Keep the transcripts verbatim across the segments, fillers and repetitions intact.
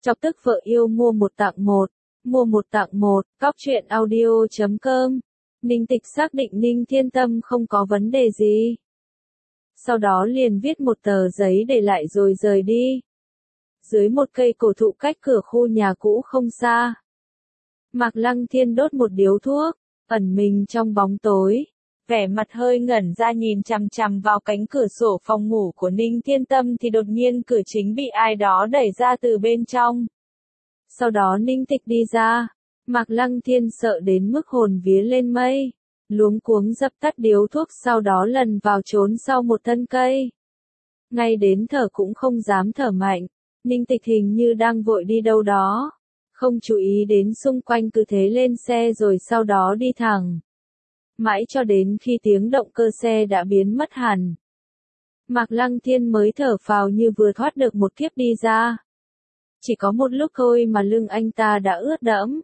Chọc tức vợ yêu mua một tặng một, mua một tặng một, cóc truyện audio chấm com. Ninh Tịch xác định Ninh Thiên Tâm không có vấn đề gì. Sau đó liền viết một tờ giấy để lại rồi rời đi. Dưới một cây cổ thụ cách cửa khu nhà cũ không xa. Mạc Lăng Thiên đốt một điếu thuốc, ẩn mình trong bóng tối. Vẻ mặt hơi ngẩn ra nhìn chằm chằm vào cánh cửa sổ phòng ngủ của Ninh Thiên Tâm thì đột nhiên cửa chính bị ai đó đẩy ra từ bên trong. Sau đó Ninh Tịch đi ra, Mạc Lăng Thiên sợ đến mức hồn vía lên mây, luống cuống dập tắt điếu thuốc sau đó lần vào trốn sau một thân cây. Ngay đến thở cũng không dám thở mạnh, Ninh Tịch hình như đang vội đi đâu đó, không chú ý đến xung quanh cứ thế lên xe rồi sau đó đi thẳng. Mãi cho đến khi tiếng động cơ xe đã biến mất hẳn. Mạc Lăng Thiên mới thở phào như vừa thoát được một kiếp đi ra. Chỉ có một lúc thôi mà lưng anh ta đã ướt đẫm.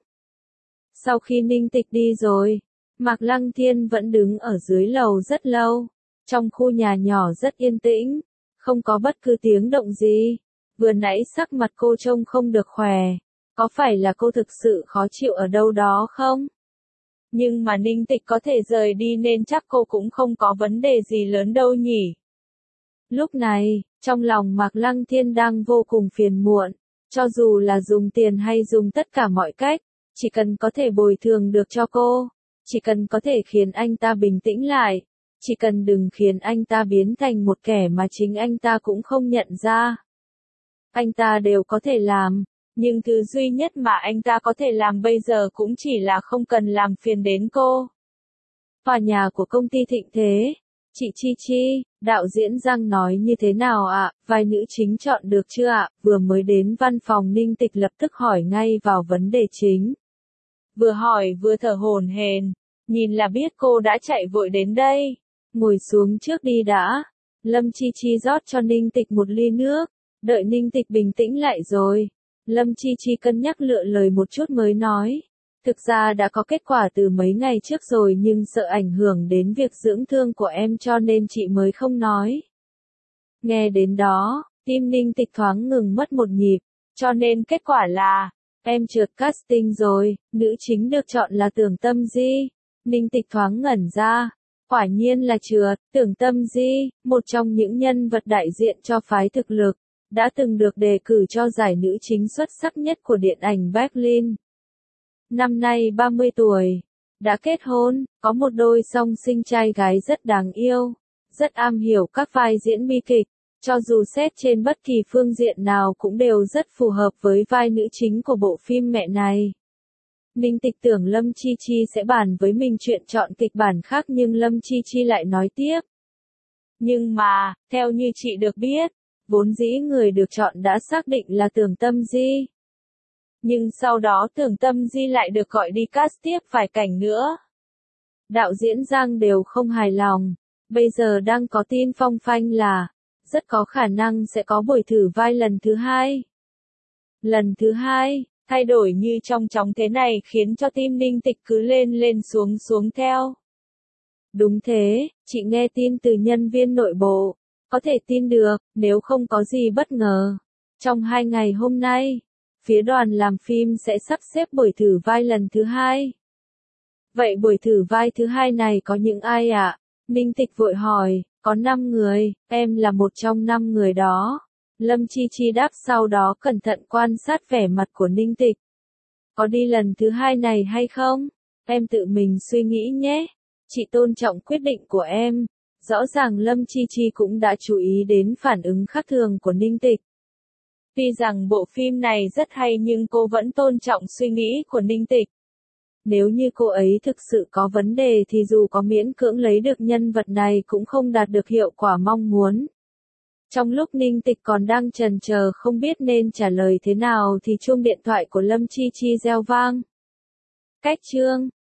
Sau khi Ninh Tịch đi rồi, Mạc Lăng Thiên vẫn đứng ở dưới lầu rất lâu. Trong khu nhà nhỏ rất yên tĩnh, không có bất cứ tiếng động gì. Vừa nãy sắc mặt cô trông không được khỏe. Có phải là cô thực sự khó chịu ở đâu đó không? Nhưng mà Ninh Tịch có thể rời đi nên chắc cô cũng không có vấn đề gì lớn đâu nhỉ. Lúc này, trong lòng Mạc Lăng Thiên đang vô cùng phiền muộn. Cho dù là dùng tiền hay dùng tất cả mọi cách, chỉ cần có thể bồi thường được cho cô, chỉ cần có thể khiến anh ta bình tĩnh lại, chỉ cần đừng khiến anh ta biến thành một kẻ mà chính anh ta cũng không nhận ra. Anh ta đều có thể làm, nhưng thứ duy nhất mà anh ta có thể làm bây giờ cũng chỉ là không cần làm phiền đến cô. Tòa nhà của công ty Thịnh Thế, chị Chi Chi, đạo diễn Giang nói như thế nào ạ, à? Vai nữ chính chọn được chưa ạ? À? Vừa mới đến văn phòng Ninh Tịch lập tức hỏi ngay vào vấn đề chính. Vừa hỏi vừa thở hổn hển, nhìn là biết cô đã chạy vội đến đây. Ngồi xuống trước đi đã. Lâm Chi Chi rót cho Ninh Tịch một ly nước, đợi Ninh Tịch bình tĩnh lại rồi. Lâm Chi Chi cân nhắc lựa lời một chút mới nói. Thực ra đã có kết quả từ mấy ngày trước rồi nhưng sợ ảnh hưởng đến việc dưỡng thương của em cho nên chị mới không nói. Nghe đến đó, tim Ninh Tịch thoáng ngừng mất một nhịp, cho nên kết quả là, em trượt casting rồi, nữ chính được chọn là Tưởng Tâm Di. Ninh Tịch thoáng ngẩn ra, quả nhiên là trượt. Tưởng Tâm Di, một trong những nhân vật đại diện cho phái thực lực, đã từng được đề cử cho giải nữ chính xuất sắc nhất của điện ảnh Berlin. Năm nay ba mươi tuổi, đã kết hôn, có một đôi song sinh trai gái rất đáng yêu, rất am hiểu các vai diễn bi kịch, cho dù xét trên bất kỳ phương diện nào cũng đều rất phù hợp với vai nữ chính của bộ phim mẹ này. Ninh Tịch tưởng Lâm Chi Chi sẽ bàn với mình chuyện chọn kịch bản khác nhưng Lâm Chi Chi lại nói tiếp. Nhưng mà, theo như chị được biết, vốn dĩ người được chọn đã xác định là Tưởng Tâm Di. Nhưng sau đó Tưởng Tâm Di lại được gọi đi cast tiếp vài cảnh nữa. Đạo diễn Giang đều không hài lòng, bây giờ đang có tin phong phanh là, rất có khả năng sẽ có buổi thử vai lần thứ hai. Lần thứ hai, thay đổi như trong chóng thế này khiến cho tim Ninh Tịch cứ lên lên xuống xuống theo. Đúng thế, chị nghe tin từ nhân viên nội bộ, có thể tin được, nếu không có gì bất ngờ. Trong hai ngày hôm nay, phía đoàn làm phim sẽ sắp xếp buổi thử vai lần thứ hai. Vậy buổi thử vai thứ hai này có những ai ạ? À? Ninh Tịch vội hỏi, có năm người, em là một trong năm người đó. Lâm Chi Chi đáp sau đó cẩn thận quan sát vẻ mặt của Ninh Tịch. Có đi lần thứ hai này hay không? Em tự mình suy nghĩ nhé. Chị tôn trọng quyết định của em. Rõ ràng Lâm Chi Chi cũng đã chú ý đến phản ứng khác thường của Ninh Tịch. Tuy rằng bộ phim này rất hay nhưng cô vẫn tôn trọng suy nghĩ của Ninh Tịch. Nếu như cô ấy thực sự có vấn đề thì dù có miễn cưỡng lấy được nhân vật này cũng không đạt được hiệu quả mong muốn. Trong lúc Ninh Tịch còn đang chần chờ không biết nên trả lời thế nào thì chuông điện thoại của Lâm Chi Chi reo vang. Cách chương